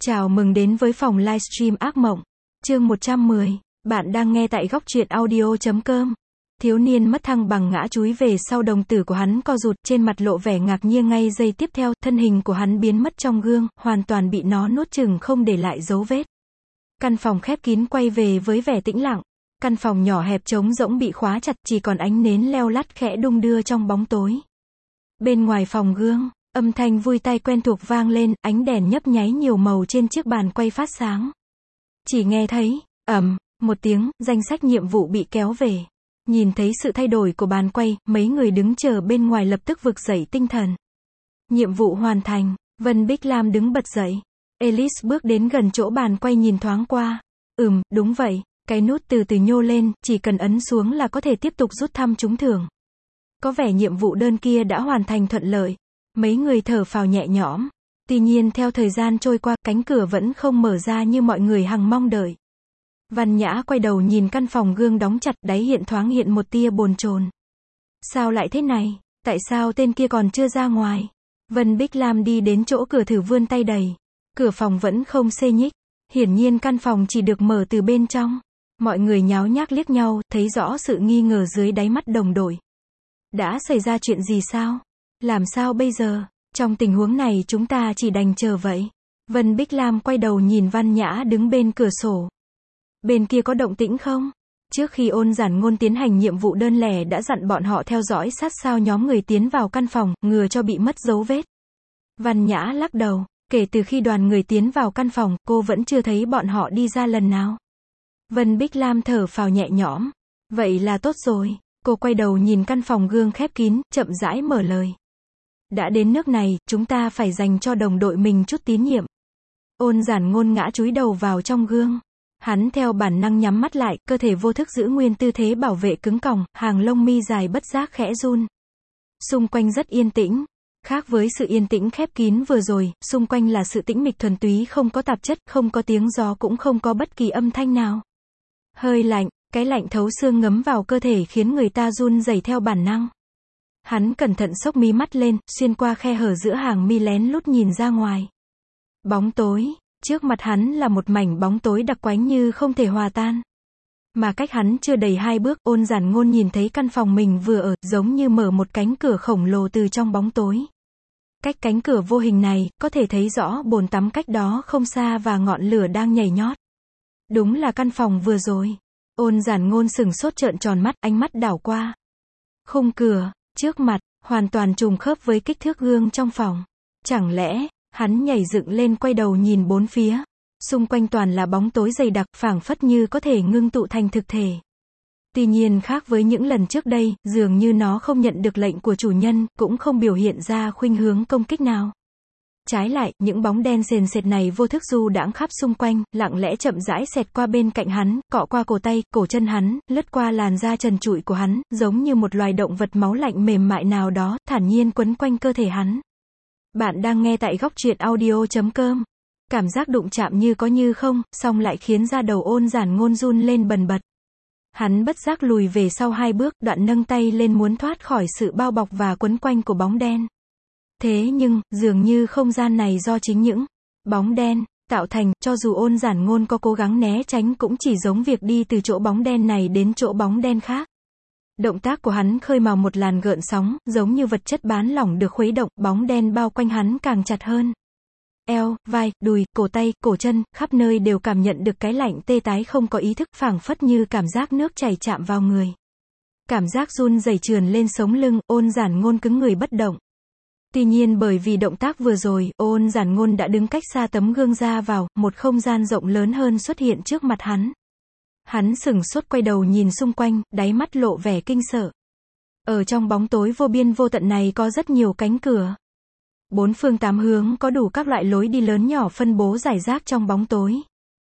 Chào mừng đến với phòng livestream ác mộng. Chương 110. Bạn đang nghe tại góc truyện audio.com. Thiếu niên mất thăng bằng ngã chúi về sau, đồng tử của hắn co rụt, trên mặt lộ vẻ ngạc nhiên. Ngay giây tiếp theo, thân hình của hắn biến mất trong gương, hoàn toàn bị nó nuốt chửng không để lại dấu vết. Căn phòng khép kín quay về với vẻ tĩnh lặng. Căn phòng nhỏ hẹp trống rỗng bị khóa chặt, chỉ còn ánh nến leo lắt khẽ đung đưa trong bóng tối. Bên ngoài phòng gương, âm thanh vui tai quen thuộc vang lên, ánh đèn nhấp nháy nhiều màu trên chiếc bàn quay phát sáng. Chỉ nghe thấy, ầm, một tiếng, danh sách nhiệm vụ bị kéo về. Nhìn thấy sự thay đổi của bàn quay, mấy người đứng chờ bên ngoài lập tức vực dậy tinh thần. Nhiệm vụ hoàn thành, Vân Bích Lam đứng bật dậy. Alice bước đến gần chỗ bàn quay nhìn thoáng qua. Đúng vậy, cái nút từ từ nhô lên, chỉ cần ấn xuống là có thể tiếp tục rút thăm trúng thưởng. Có vẻ nhiệm vụ đơn kia đã hoàn thành thuận lợi. Mấy người thở phào nhẹ nhõm. Tuy nhiên theo thời gian trôi qua, cánh cửa vẫn không mở ra như mọi người hằng mong đợi. Văn Nhã quay đầu nhìn căn phòng gương đóng chặt, đáy thoáng hiện một tia bồn chồn. Sao lại thế này? Tại sao tên kia còn chưa ra ngoài? Vân Bích Lam đi đến chỗ cửa thử vươn tay đẩy. Cửa phòng vẫn không xê nhích. Hiển nhiên căn phòng chỉ được mở từ bên trong. Mọi người nháo nhác liếc nhau, thấy rõ sự nghi ngờ dưới đáy mắt đồng đội. Đã xảy ra chuyện gì sao? Làm sao bây giờ? Trong tình huống này chúng ta chỉ đành chờ vậy. Vân Bích Lam quay đầu nhìn Văn Nhã đứng bên cửa sổ. Bên kia có động tĩnh không? Trước khi Ôn Giản Ngôn tiến hành nhiệm vụ đơn lẻ đã dặn bọn họ theo dõi sát sao nhóm người tiến vào căn phòng, ngừa cho bị mất dấu vết. Văn Nhã lắc đầu, kể từ khi đoàn người tiến vào căn phòng, cô vẫn chưa thấy bọn họ đi ra lần nào. Vân Bích Lam thở phào nhẹ nhõm. Vậy là tốt rồi. Cô quay đầu nhìn căn phòng gương khép kín, chậm rãi mở lời. Đã đến nước này, chúng ta phải dành cho đồng đội mình chút tín nhiệm. Ôn Giản Ngôn ngã chúi đầu vào trong gương. Hắn theo bản năng nhắm mắt lại, cơ thể vô thức giữ nguyên tư thế bảo vệ cứng còng, hàng lông mi dài bất giác khẽ run. Xung quanh rất yên tĩnh. Khác với sự yên tĩnh khép kín vừa rồi, xung quanh là sự tĩnh mịch thuần túy, không có tạp chất, không có tiếng gió, cũng không có bất kỳ âm thanh nào. Hơi lạnh, cái lạnh thấu xương ngấm vào cơ thể khiến người ta run rẩy theo bản năng. Hắn cẩn thận xốc mí mắt lên, xuyên qua khe hở giữa hàng mi lén lút nhìn ra ngoài. Bóng tối, trước mặt hắn là một mảnh bóng tối đặc quánh như không thể hòa tan. Mà cách hắn chưa đầy 2 bước, Ôn Giản Ngôn nhìn thấy căn phòng mình vừa ở, giống như mở một cánh cửa khổng lồ từ trong bóng tối. Cách cánh cửa vô hình này, có thể thấy rõ bồn tắm cách đó không xa và ngọn lửa đang nhảy nhót. Đúng là căn phòng vừa rồi. Ôn Giản Ngôn sửng sốt trợn tròn mắt, ánh mắt đảo qua. Khung cửa, trước mặt, hoàn toàn trùng khớp với kích thước gương trong phòng. Chẳng lẽ, hắn nhảy dựng lên quay đầu nhìn bốn phía. Xung quanh toàn là bóng tối dày đặc, phảng phất như có thể ngưng tụ thành thực thể. Tuy nhiên khác với những lần trước đây, dường như nó không nhận được lệnh của chủ nhân, cũng không biểu hiện ra khuynh hướng công kích nào. Trái lại, những bóng đen sền sệt này vô thức du đãng khắp xung quanh, lặng lẽ chậm rãi xẹt qua bên cạnh hắn, cọ qua cổ tay, cổ chân hắn, lướt qua làn da trần trụi của hắn, giống như một loài động vật máu lạnh mềm mại nào đó, thản nhiên quấn quanh cơ thể hắn. Bạn đang nghe tại góc truyện audio.com. Cảm giác đụng chạm như có như không, song lại khiến da đầu Ôn Giản Ngôn run lên bần bật. Hắn bất giác lùi về sau 2 bước, đoạn nâng tay lên muốn thoát khỏi sự bao bọc và quấn quanh của bóng đen. Thế nhưng, dường như không gian này do chính những bóng đen tạo thành, cho dù Ôn Giản Ngôn có cố gắng né tránh cũng chỉ giống việc đi từ chỗ bóng đen này đến chỗ bóng đen khác. Động tác của hắn khơi mào một làn gợn sóng, giống như vật chất bán lỏng được khuấy động, bóng đen bao quanh hắn càng chặt hơn. Eo, vai, đùi, cổ tay, cổ chân, khắp nơi đều cảm nhận được cái lạnh tê tái không có ý thức, phảng phất như cảm giác nước chảy chạm vào người. Cảm giác run rẩy trườn lên sống lưng, Ôn Giản Ngôn cứng người bất động. Tuy nhiên bởi vì động tác vừa rồi, Ôn Giản Ngôn đã đứng cách xa tấm gương ra vào, một không gian rộng lớn hơn xuất hiện trước mặt hắn. Hắn sửng sốt quay đầu nhìn xung quanh, đáy mắt lộ vẻ kinh sợ. Ở trong bóng tối vô biên vô tận này có rất nhiều cánh cửa. 4 phương 8 hướng có đủ các loại lối đi lớn nhỏ phân bố rải rác trong bóng tối.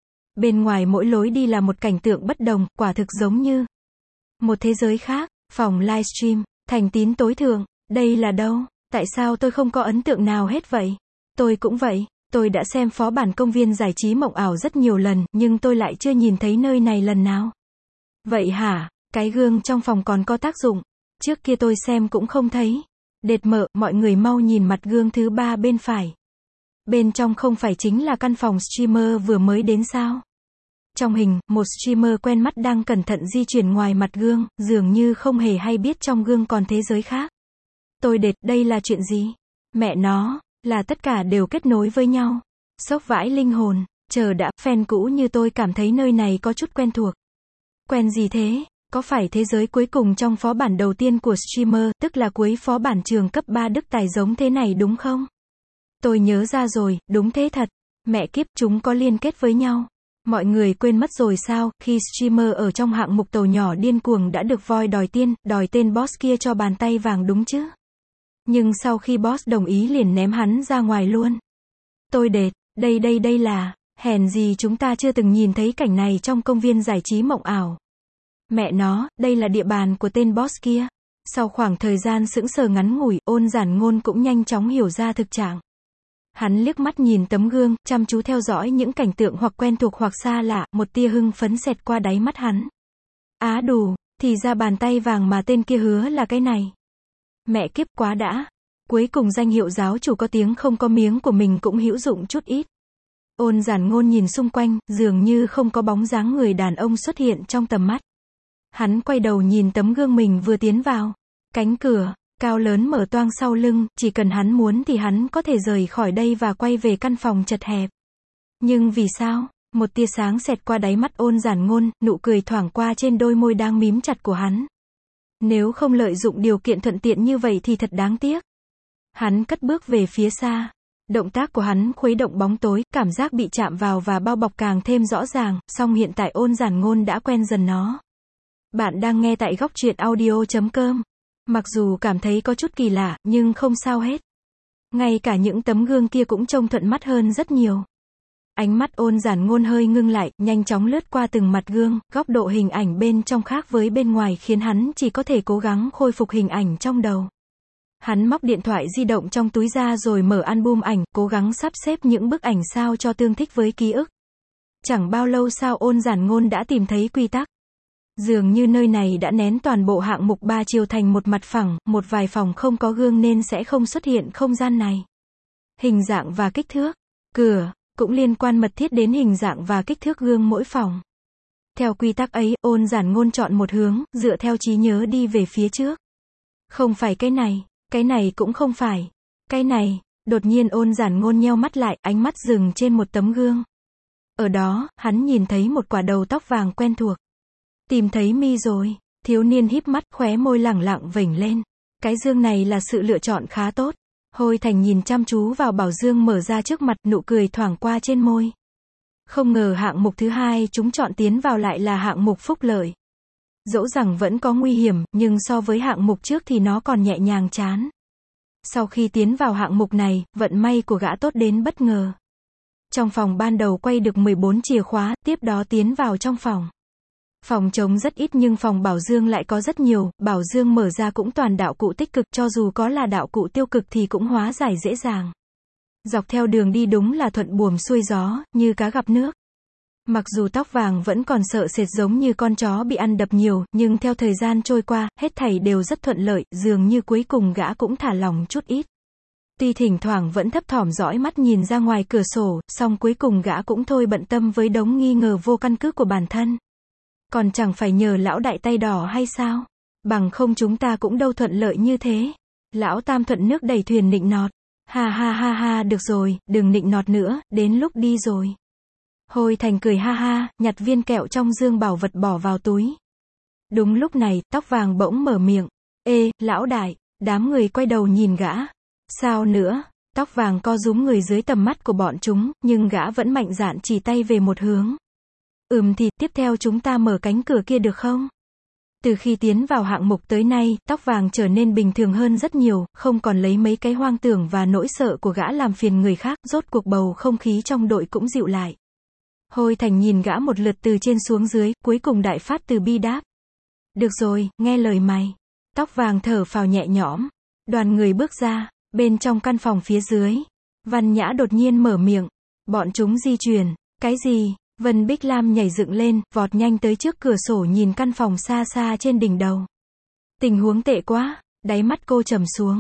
Bên ngoài mỗi lối đi là một cảnh tượng bất đồng, quả thực giống như một thế giới khác. Phòng livestream, thành tín tối thượng, đây là đâu? Tại sao tôi không có ấn tượng nào hết vậy? Tôi cũng vậy, tôi đã xem phó bản công viên giải trí mộng ảo rất nhiều lần, nhưng tôi lại chưa nhìn thấy nơi này lần nào. Vậy hả? Cái gương trong phòng còn có tác dụng? Trước kia tôi xem cũng không thấy. Đệt mợ, mọi người mau nhìn mặt gương thứ 3 bên phải. Bên trong không phải chính là căn phòng streamer vừa mới đến sao? Trong hình, một streamer quen mắt đang cẩn thận di chuyển ngoài mặt gương, dường như không hề hay biết trong gương còn thế giới khác. Tôi đệt, đây là chuyện gì? Mẹ nó, là tất cả đều kết nối với nhau. Sốc vãi linh hồn, chờ đã, fan cũ như tôi cảm thấy nơi này có chút quen thuộc. Quen gì thế? Có phải thế giới cuối cùng trong phó bản đầu tiên của streamer, tức là cuối phó bản trường cấp 3 Đức Tài giống thế này đúng không? Tôi nhớ ra rồi, đúng thế thật. Mẹ kiếp, chúng có liên kết với nhau. Mọi người quên mất rồi sao, khi streamer ở trong hạng mục tàu nhỏ điên cuồng đã được voi đòi tên boss kia cho bàn tay vàng đúng chứ? Nhưng sau khi boss đồng ý liền ném hắn ra ngoài luôn. Tôi đệt, đây là, hèn gì chúng ta chưa từng nhìn thấy cảnh này trong công viên giải trí mộng ảo. Mẹ nó, đây là địa bàn của tên boss kia. Sau khoảng thời gian sững sờ ngắn ngủi, Ôn Giản Ngôn cũng nhanh chóng hiểu ra thực trạng. Hắn liếc mắt nhìn tấm gương, chăm chú theo dõi những cảnh tượng hoặc quen thuộc hoặc xa lạ, một tia hưng phấn xẹt qua đáy mắt hắn. Á đủ, thì ra bàn tay vàng mà tên kia hứa là cái này. Mẹ kiếp quá đã. Cuối cùng danh hiệu giáo chủ có tiếng không có miếng của mình cũng hữu dụng chút ít. Ôn Giản Ngôn nhìn xung quanh, dường như không có bóng dáng người đàn ông xuất hiện trong tầm mắt. Hắn quay đầu nhìn tấm gương mình vừa tiến vào. Cánh cửa cao lớn mở toang sau lưng, chỉ cần hắn muốn thì hắn có thể rời khỏi đây và quay về căn phòng chật hẹp. Nhưng vì sao? Một tia sáng xẹt qua đáy mắt Ôn Giản Ngôn, nụ cười thoảng qua trên đôi môi đang mím chặt của hắn. Nếu không lợi dụng điều kiện thuận tiện như vậy thì thật đáng tiếc. Hắn cất bước về phía xa. Động tác của hắn khuấy động bóng tối, cảm giác bị chạm vào và bao bọc càng thêm rõ ràng, song hiện tại Ôn Giản Ngôn đã quen dần nó. Bạn đang nghe tại góc truyện audio.com. Mặc dù cảm thấy có chút kỳ lạ, nhưng không sao hết. Ngay cả những tấm gương kia cũng trông thuận mắt hơn rất nhiều. Ánh mắt Ôn Giản Ngôn hơi ngưng lại, nhanh chóng lướt qua từng mặt gương, góc độ hình ảnh bên trong khác với bên ngoài khiến hắn chỉ có thể cố gắng khôi phục hình ảnh trong đầu. Hắn móc điện thoại di động trong túi ra rồi mở album ảnh, cố gắng sắp xếp những bức ảnh sao cho tương thích với ký ức. Chẳng bao lâu sau Ôn Giản Ngôn đã tìm thấy quy tắc. Dường như nơi này đã nén toàn bộ hạng mục 3 chiều thành một mặt phẳng, một vài phòng không có gương nên sẽ không xuất hiện không gian này. Hình dạng và kích thước. Cửa cũng liên quan mật thiết đến hình dạng và kích thước gương mỗi phòng. Theo quy tắc ấy, Ôn Giản Ngôn chọn một hướng, dựa theo trí nhớ đi về phía trước. Không phải cái này cũng không phải. Cái này, đột nhiên Ôn Giản Ngôn nheo mắt lại, ánh mắt dừng trên một tấm gương. Ở đó, hắn nhìn thấy một quả đầu tóc vàng quen thuộc. Tìm thấy mi rồi. Thiếu niên híp mắt, khóe môi lẳng lặng vểnh lên. Cái dương này là sự lựa chọn khá tốt. Hôi Thành nhìn chăm chú vào bảo dương mở ra trước mặt, nụ cười thoảng qua trên môi. Không ngờ hạng mục thứ hai chúng chọn tiến vào lại là hạng mục phúc lợi. Dẫu rằng vẫn có nguy hiểm, nhưng so với hạng mục trước thì nó còn nhẹ nhàng chán. Sau khi tiến vào hạng mục này, vận may của gã tốt đến bất ngờ. Trong phòng ban đầu quay được 14 chìa khóa, tiếp đó tiến vào trong phòng. Phòng trống rất ít nhưng phòng bảo dương lại có rất nhiều, bảo dương mở ra cũng toàn đạo cụ tích cực, cho dù có là đạo cụ tiêu cực thì cũng hóa giải dễ dàng. Dọc theo đường đi đúng là thuận buồm xuôi gió, như cá gặp nước. Mặc dù tóc vàng vẫn còn sợ sệt giống như con chó bị ăn đập nhiều, nhưng theo thời gian trôi qua, hết thảy đều rất thuận lợi, dường như cuối cùng gã cũng thả lỏng chút ít. Tuy thỉnh thoảng vẫn thấp thỏm dõi mắt nhìn ra ngoài cửa sổ, song cuối cùng gã cũng thôi bận tâm với đống nghi ngờ vô căn cứ của bản thân. Còn chẳng phải nhờ lão đại tay đỏ hay sao? Bằng không chúng ta cũng đâu thuận lợi như thế. Lão Tam thuận nước đẩy thuyền nịnh nọt. Ha ha ha ha, được rồi, đừng nịnh nọt nữa, đến lúc đi rồi. Hôi Thành cười ha ha, nhặt viên kẹo trong dương bảo vật bỏ vào túi. Đúng lúc này, tóc vàng bỗng mở miệng. Ê, lão đại, đám người quay đầu nhìn gã. Sao nữa? Tóc vàng co rúm người dưới tầm mắt của bọn chúng, nhưng gã vẫn mạnh dạn chỉ tay về một hướng. Thì, tiếp theo chúng ta mở cánh cửa kia được không? Từ khi tiến vào hạng mục tới nay, tóc vàng trở nên bình thường hơn rất nhiều, không còn lấy mấy cái hoang tưởng và nỗi sợ của gã làm phiền người khác, rốt cuộc bầu không khí trong đội cũng dịu lại. Hôi Thành nhìn gã một lượt từ trên xuống dưới, cuối cùng đại phát từ bi đáp. Được rồi, nghe lời mày. Tóc vàng thở phào nhẹ nhõm. Đoàn người bước ra, bên trong căn phòng phía dưới. Văn Nhã đột nhiên mở miệng. Bọn chúng di chuyển. Cái gì? Vân Bích Lam nhảy dựng lên, vọt nhanh tới trước cửa sổ nhìn căn phòng xa xa trên đỉnh đầu. Tình huống tệ quá, đáy mắt cô trầm xuống.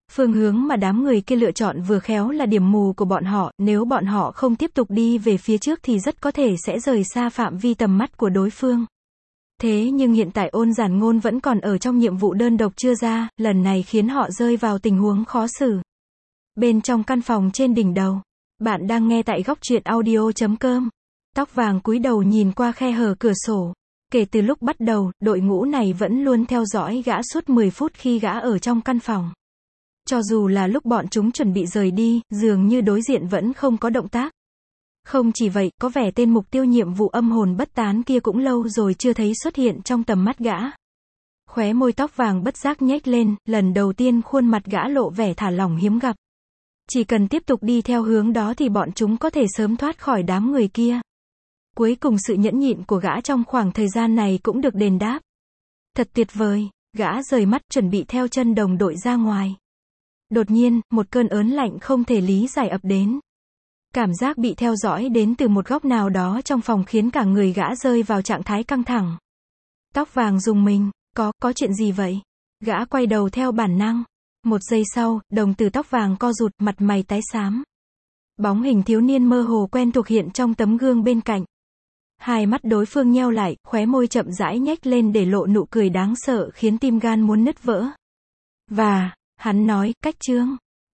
Phương hướng mà đám người kia lựa chọn vừa khéo là điểm mù của bọn họ, nếu bọn họ không tiếp tục đi về phía trước thì rất có thể sẽ rời xa phạm vi tầm mắt của đối phương. Thế nhưng hiện tại Ôn Giản Ngôn vẫn còn ở trong nhiệm vụ đơn độc chưa ra, lần này khiến họ rơi vào tình huống khó xử. Bên trong căn phòng trên đỉnh đầu, bạn đang nghe tại góc truyện audio.com. Tóc vàng cúi đầu nhìn qua khe hở cửa sổ. Kể từ lúc bắt đầu, đội ngũ này vẫn luôn theo dõi gã suốt 10 phút khi gã ở trong căn phòng. Cho dù là lúc bọn chúng chuẩn bị rời đi, dường như đối diện vẫn không có động tác. Không chỉ vậy, có vẻ tên mục tiêu nhiệm vụ âm hồn bất tán kia cũng lâu rồi chưa thấy xuất hiện trong tầm mắt gã. Khóe môi tóc vàng bất giác nhếch lên, lần đầu tiên khuôn mặt gã lộ vẻ thả lỏng hiếm gặp. Chỉ cần tiếp tục đi theo hướng đó thì bọn chúng có thể sớm thoát khỏi đám người kia. Cuối cùng sự nhẫn nhịn của gã trong khoảng thời gian này cũng được đền đáp. Thật tuyệt vời, gã rời mắt chuẩn bị theo chân đồng đội ra ngoài. Đột nhiên, một cơn ớn lạnh không thể lý giải ập đến. Cảm giác bị theo dõi đến từ một góc nào đó trong phòng khiến cả người gã rơi vào trạng thái căng thẳng. Tóc vàng rùng mình, có chuyện gì vậy? Gã quay đầu theo bản năng. Một giây sau, đồng tử tóc vàng co rụt, mặt mày tái xám. Bóng hình thiếu niên mơ hồ quen thuộc hiện trong tấm gương bên cạnh. Hai mắt đối phương nheo lại, khóe môi chậm rãi nhếch lên để lộ nụ cười đáng sợ khiến tim gan muốn nứt vỡ. Và, hắn nói, cách Trương.